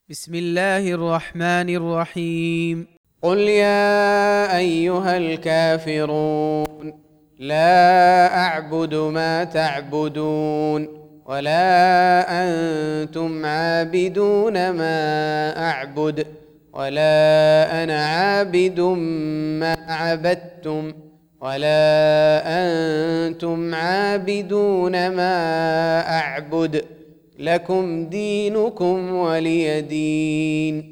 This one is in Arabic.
بسم الله الرحمن الرحيم. قل يا أيها الكافرون لا أعبد ما تعبدون ولا أنتم عابدون ما أعبد ولا أنا عابد ما عبدتم ولا أنتم عابدون ما أعبد لكم دينكم ولي دين.